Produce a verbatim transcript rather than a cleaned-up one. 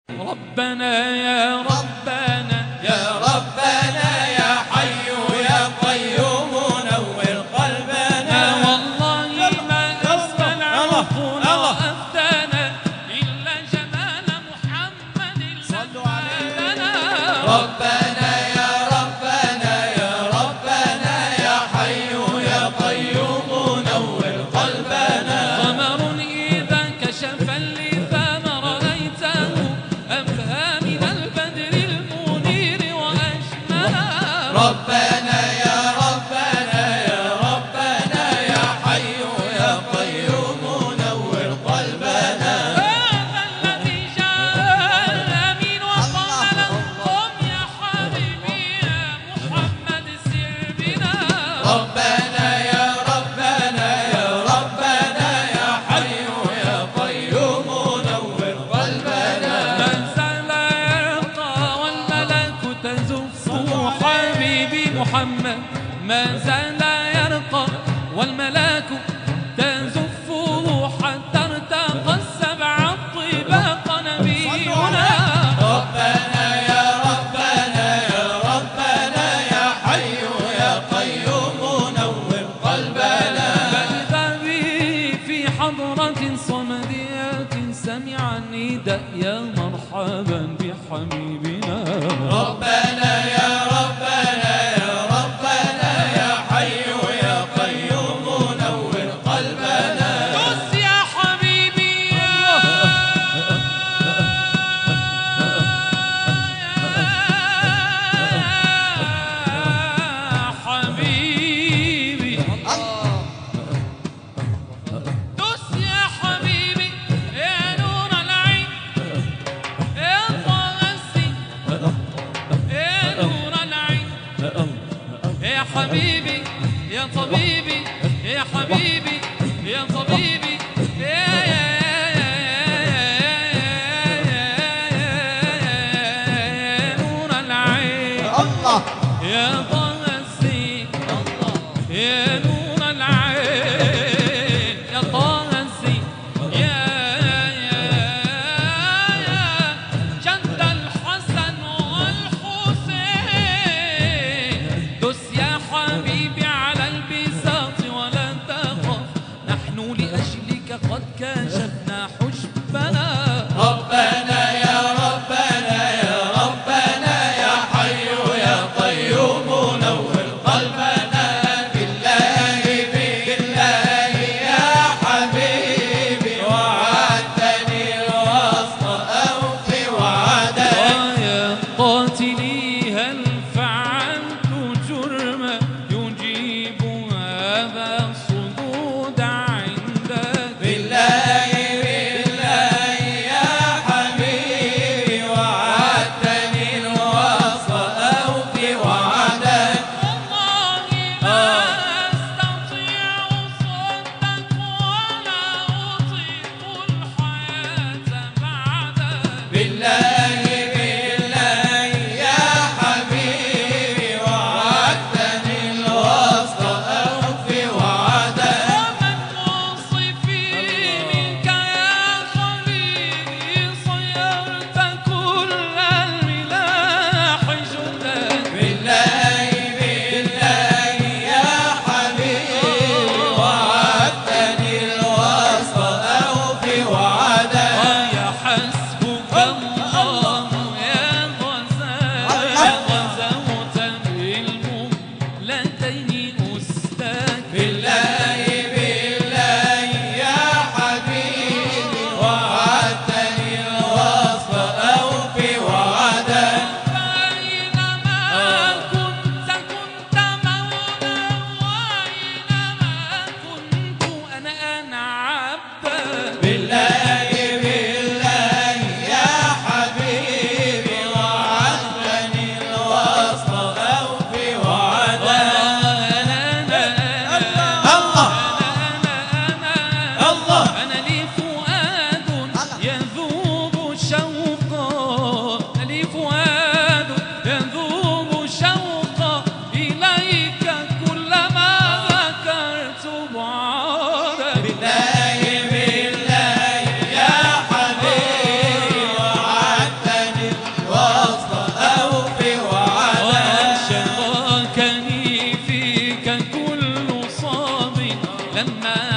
ربنا يا ربنا يا ربنا يا حي يا قيوم نور قلبنا. والله ما أسفل عرفنا وأفتنا إلا جمال محمد صلوا عليه. لنا. ربنا يا ربنا يا ربنا يا حي يا قيوم نور قلبنا. قمر إذا كشف اللثام رأيته أبهى من البدر المنير وأشملا. ربنا يا ربنا يا ربنا يا حي يا قيوم نور قلبنا. هذا الذي جاء من وقال لهم يا حبيبي يا محمد سر بنا. ربنا يا ربنا يا ربنا يا حي يا قيوم نور قلبنا. ما زال يرقى والملك تزفه حبيبي محمد. ما زال يرقى والملك تزفه حتى ارتقى السبع الطباق نبينا. ربنا يا ربنا يا ربنا يا حي يا قيوم نور قلبنا. فإذا به في حضرة صمدية سمع النداء يا مرحبا بحبيبنا. ربنا يا ربنا يا ربنا يا حي يا قيوم نور قلبنا. بس يا حبيبي يا حبيبي دس يا حبيبي يا نور العين يا طه السين يا نور العين يا حبيبي يا طبيبي يا حبيبي يا طبيبي يا يا يا نور العين الله يا طه السين يا نور العين يا طه السين يا يا يا جد الحسن والحسين. دس يا حبيبي على البساط ولا تخف نحن لأجلك قد كشفنا حجبنا. ربنا يا ربنا يا ربنا يا حي يا قيوم نور قلبنا. بالله بالله يا حبيبي وعدتني الوصل أوفي وعدك. يا قاتلي هل فعلت جرما يجيب هذا الصدود عندك. بالله بالله يا حبيبي وعدتني الوصل أوفي وعدك. والله ما أستطيع صدك ولا أطيق الحياة بعدك. بالله بالله يا حبيبي وعدتني الوصل أوفي وعدك. ومن وصفي منك يا خليلي صيرت كل الملاح جدك. بالله بالله يا حبيبي وعدتني الوصل أوفي وعدك. يا حسبك الله لما